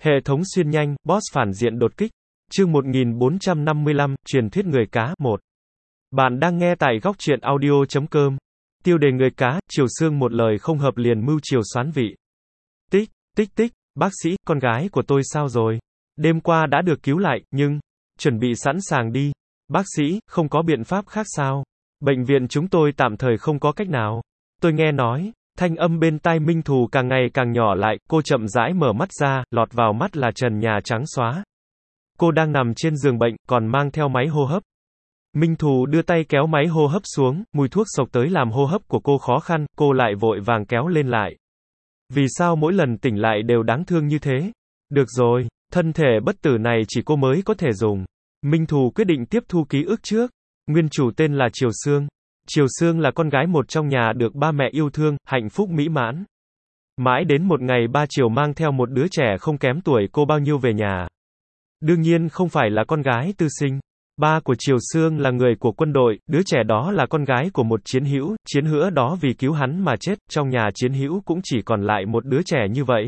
Hệ thống xuyên nhanh, boss phản diện đột kích. Chương 1455, truyền thuyết người cá 1. Bạn đang nghe tại góc truyện audio.com. Tiêu đề người cá, Triều Sương một lời không hợp liền mưu triều xoán vị. Tích, tích tích, bác sĩ, con gái của tôi sao rồi? Đêm qua đã được cứu lại, nhưng, chuẩn bị sẵn sàng đi. Bác sĩ, không có biện pháp khác sao? Bệnh viện chúng tôi tạm thời không có cách nào. Tôi nghe nói. Thanh âm bên tai Minh Thù càng ngày càng nhỏ lại, cô chậm rãi mở mắt ra, lọt vào mắt là trần nhà trắng xóa. Cô đang nằm trên giường bệnh, còn mang theo máy hô hấp. Minh Thù đưa tay kéo máy hô hấp xuống, mùi thuốc xộc tới làm hô hấp của cô khó khăn, cô lại vội vàng kéo lên lại. Vì sao mỗi lần tỉnh lại đều đáng thương như thế? Được rồi, thân thể bất tử này chỉ cô mới có thể dùng. Minh Thù quyết định tiếp thu ký ức trước. Nguyên chủ tên là Triều Sương. Triều Sương là con gái một trong nhà được ba mẹ yêu thương, hạnh phúc mỹ mãn. Mãi đến một ngày ba Triều mang theo một đứa trẻ không kém tuổi cô bao nhiêu về nhà. Đương nhiên không phải là con gái tư sinh. Ba của Triều Sương là người của quân đội, đứa trẻ đó là con gái của một chiến hữu đó vì cứu hắn mà chết, trong nhà chiến hữu cũng chỉ còn lại một đứa trẻ như vậy.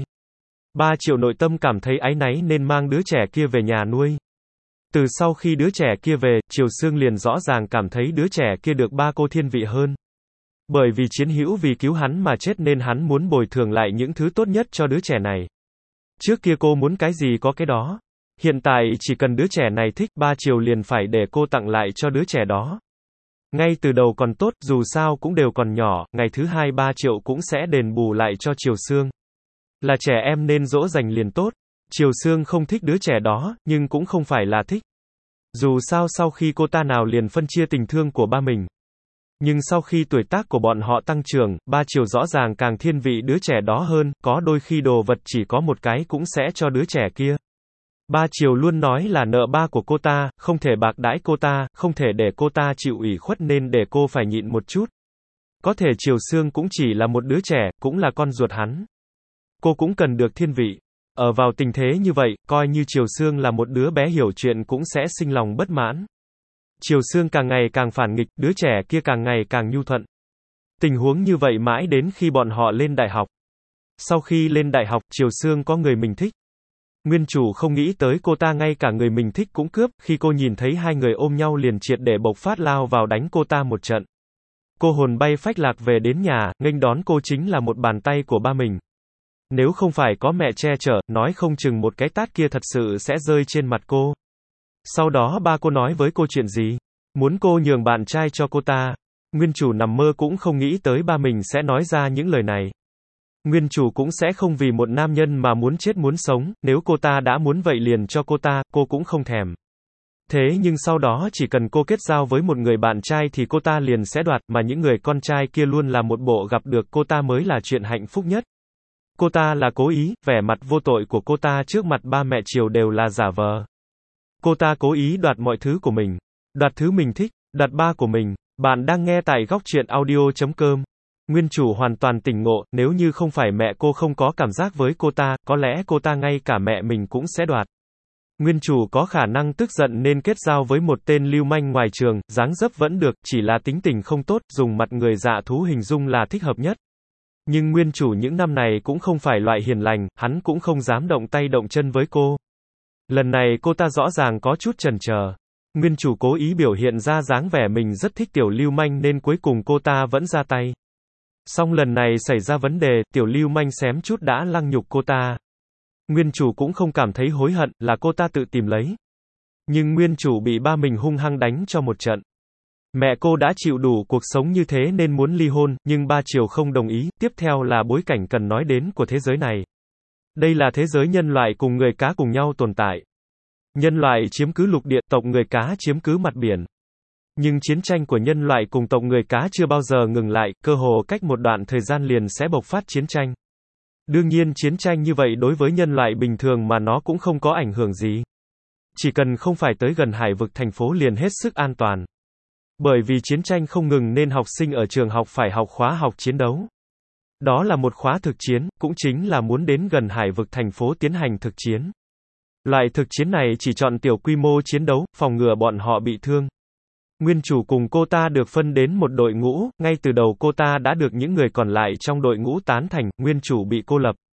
Ba Triều nội tâm cảm thấy áy náy nên mang đứa trẻ kia về nhà nuôi. Từ sau khi đứa trẻ kia về, Triều Sương liền rõ ràng cảm thấy đứa trẻ kia được ba cô thiên vị hơn. Bởi vì chiến hữu vì cứu hắn mà chết nên hắn muốn bồi thường lại những thứ tốt nhất cho đứa trẻ này. Trước kia cô muốn cái gì có cái đó. Hiện tại chỉ cần đứa trẻ này thích, ba Triều liền phải để cô tặng lại cho đứa trẻ đó. Ngay từ đầu còn tốt, dù sao cũng đều còn nhỏ, ngày thứ hai ba Triệu cũng sẽ đền bù lại cho Triều Sương. Là trẻ em nên dỗ dành liền tốt. Triều Sương không thích đứa trẻ đó, nhưng cũng không phải là thích. Dù sao sau khi cô ta nào liền phân chia tình thương của ba mình. Nhưng sau khi tuổi tác của bọn họ tăng trưởng, ba Triều rõ ràng càng thiên vị đứa trẻ đó hơn, có đôi khi đồ vật chỉ có một cái cũng sẽ cho đứa trẻ kia. Ba Triều luôn nói là nợ ba của cô ta, không thể bạc đãi cô ta, không thể để cô ta chịu ủy khuất nên để cô phải nhịn một chút. Có thể Triều Sương cũng chỉ là một đứa trẻ, cũng là con ruột hắn. Cô cũng cần được thiên vị. Ở vào tình thế như vậy, coi như Triều Sương là một đứa bé hiểu chuyện cũng sẽ sinh lòng bất mãn. Triều Sương càng ngày càng phản nghịch, đứa trẻ kia càng ngày càng nhu thuận. Tình huống như vậy mãi đến khi bọn họ lên đại học. Sau khi lên đại học, Triều Sương có người mình thích. Nguyên chủ không nghĩ tới cô ta ngay cả người mình thích cũng cướp, khi cô nhìn thấy hai người ôm nhau liền triệt để bộc phát lao vào đánh cô ta một trận. Cô hồn bay phách lạc về đến nhà, nghênh đón cô chính là một bàn tay của ba mình. Nếu không phải có mẹ che chở, nói không chừng một cái tát kia thật sự sẽ rơi trên mặt cô. Sau đó ba cô nói với cô chuyện gì? Muốn cô nhường bạn trai cho cô ta. Nguyên chủ nằm mơ cũng không nghĩ tới ba mình sẽ nói ra những lời này. Nguyên chủ cũng sẽ không vì một nam nhân mà muốn chết muốn sống, nếu cô ta đã muốn vậy liền cho cô ta, cô cũng không thèm. Thế nhưng sau đó chỉ cần cô kết giao với một người bạn trai thì cô ta liền sẽ đoạt, mà những người con trai kia luôn là một bộ gặp được cô ta mới là chuyện hạnh phúc nhất. Cô ta là cố ý, vẻ mặt vô tội của cô ta trước mặt ba mẹ Triều đều là giả vờ. Cô ta cố ý đoạt mọi thứ của mình. Đoạt thứ mình thích, đoạt ba của mình. Bạn đang nghe tại góc truyện audio.com. Nguyên chủ hoàn toàn tỉnh ngộ, nếu như không phải mẹ cô không có cảm giác với cô ta, có lẽ cô ta ngay cả mẹ mình cũng sẽ đoạt. Nguyên chủ có khả năng tức giận nên kết giao với một tên lưu manh ngoài trường, dáng dấp vẫn được, chỉ là tính tình không tốt, dùng mặt người dạ thú hình dung là thích hợp nhất. Nhưng nguyên chủ những năm này cũng không phải loại hiền lành, hắn cũng không dám động tay động chân với cô. Lần này cô ta rõ ràng có chút chần chờ. Nguyên chủ cố ý biểu hiện ra dáng vẻ mình rất thích tiểu lưu manh nên cuối cùng cô ta vẫn ra tay. Song lần này xảy ra vấn đề, tiểu lưu manh xém chút đã lăng nhục cô ta. Nguyên chủ cũng không cảm thấy hối hận, là cô ta tự tìm lấy. Nhưng nguyên chủ bị ba mình hung hăng đánh cho một trận. Mẹ cô đã chịu đủ cuộc sống như thế nên muốn ly hôn, nhưng ba Triều không đồng ý. Tiếp theo là bối cảnh cần nói đến của thế giới này. Đây là thế giới nhân loại cùng người cá cùng nhau tồn tại. Nhân loại chiếm cứ lục địa, tộc người cá chiếm cứ mặt biển. Nhưng chiến tranh của nhân loại cùng tộc người cá chưa bao giờ ngừng lại, cơ hồ cách một đoạn thời gian liền sẽ bộc phát chiến tranh. Đương nhiên chiến tranh như vậy đối với nhân loại bình thường mà nó cũng không có ảnh hưởng gì. Chỉ cần không phải tới gần hải vực thành phố liền hết sức an toàn. Bởi vì chiến tranh không ngừng nên học sinh ở trường học phải học khóa học chiến đấu. Đó là một khóa thực chiến, cũng chính là muốn đến gần hải vực thành phố tiến hành thực chiến. Loại thực chiến này chỉ chọn tiểu quy mô chiến đấu, phòng ngừa bọn họ bị thương. Nguyên chủ cùng cô ta được phân đến một đội ngũ, ngay từ đầu cô ta đã được những người còn lại trong đội ngũ tán thành, nguyên chủ bị cô lập.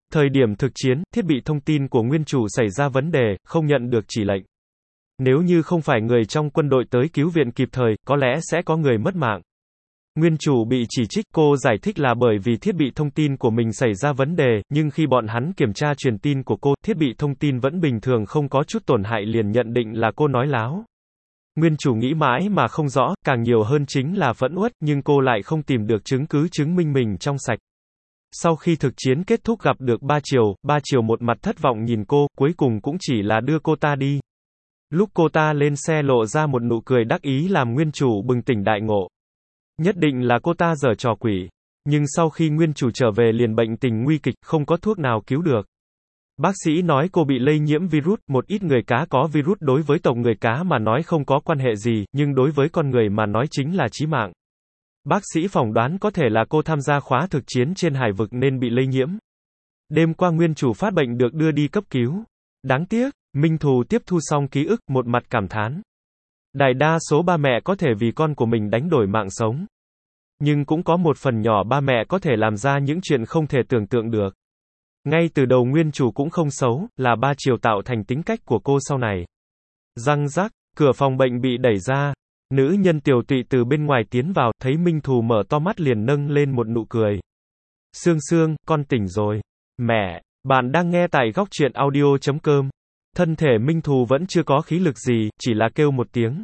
Thời điểm thực chiến, thiết bị thông tin của nguyên chủ xảy ra vấn đề, không nhận được chỉ lệnh. Nếu như không phải người trong quân đội tới cứu viện kịp thời, có lẽ sẽ có người mất mạng. Nguyên chủ bị chỉ trích, cô giải thích là bởi vì thiết bị thông tin của mình xảy ra vấn đề, nhưng khi bọn hắn kiểm tra truyền tin của cô, thiết bị thông tin vẫn bình thường không có chút tổn hại liền nhận định là cô nói láo. Nguyên chủ nghĩ mãi mà không rõ, càng nhiều hơn chính là phẫn uất, nhưng cô lại không tìm được chứng cứ chứng minh mình trong sạch. Sau khi thực chiến kết thúc gặp được Ba Triều một mặt thất vọng nhìn cô, cuối cùng cũng chỉ là đưa cô ta đi. Lúc cô ta lên xe lộ ra một nụ cười đắc ý làm nguyên chủ bừng tỉnh đại ngộ. Nhất định là cô ta giở trò quỷ. Nhưng sau khi nguyên chủ trở về liền bệnh tình nguy kịch, không có thuốc nào cứu được. Bác sĩ nói cô bị lây nhiễm virus, một ít người cá có virus đối với tộc người cá mà nói không có quan hệ gì, nhưng đối với con người mà nói chính là chí mạng. Bác sĩ phỏng đoán có thể là cô tham gia khóa thực chiến trên hải vực nên bị lây nhiễm. Đêm qua nguyên chủ phát bệnh được đưa đi cấp cứu. Đáng tiếc, Minh Thù tiếp thu xong ký ức, một mặt cảm thán. Đại đa số ba mẹ có thể vì con của mình đánh đổi mạng sống. Nhưng cũng có một phần nhỏ ba mẹ có thể làm ra những chuyện không thể tưởng tượng được. Ngay từ đầu nguyên chủ cũng không xấu, là Ba Triều tạo thành tính cách của cô sau này. Răng rắc, cửa phòng bệnh bị đẩy ra. Nữ nhân Tiểu Tụy từ bên ngoài tiến vào, thấy Minh Thù mở to mắt liền nâng lên một nụ cười. Sương Sương, con tỉnh rồi. Mẹ, bạn đang nghe tại góc truyện audio.com. Thân thể Minh Thù vẫn chưa có khí lực gì, chỉ là kêu một tiếng.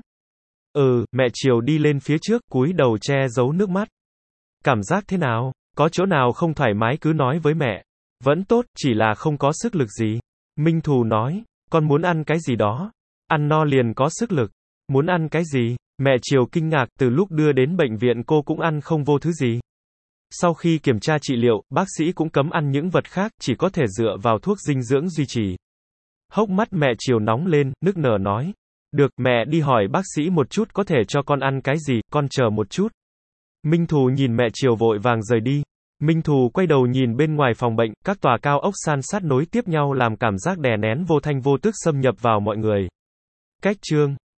Mẹ Triều đi lên phía trước, cúi đầu che giấu nước mắt. Cảm giác thế nào? Có chỗ nào không thoải mái cứ nói với mẹ. Vẫn tốt, chỉ là không có sức lực gì. Minh Thù nói, con muốn ăn cái gì đó. Ăn no liền có sức lực. Muốn ăn cái gì? Mẹ Triều kinh ngạc, từ lúc đưa đến bệnh viện cô cũng ăn không vô thứ gì. Sau khi kiểm tra trị liệu, bác sĩ cũng cấm ăn những vật khác, chỉ có thể dựa vào thuốc dinh dưỡng duy trì. Hốc mắt mẹ Triều nóng lên, nức nở nói. Được, mẹ đi hỏi bác sĩ một chút có thể cho con ăn cái gì, con chờ một chút. Minh Thù nhìn mẹ Triều vội vàng rời đi. Minh Thù quay đầu nhìn bên ngoài phòng bệnh, các tòa cao ốc san sát nối tiếp nhau làm cảm giác đè nén vô thanh vô tức xâm nhập vào mọi người. Cách chương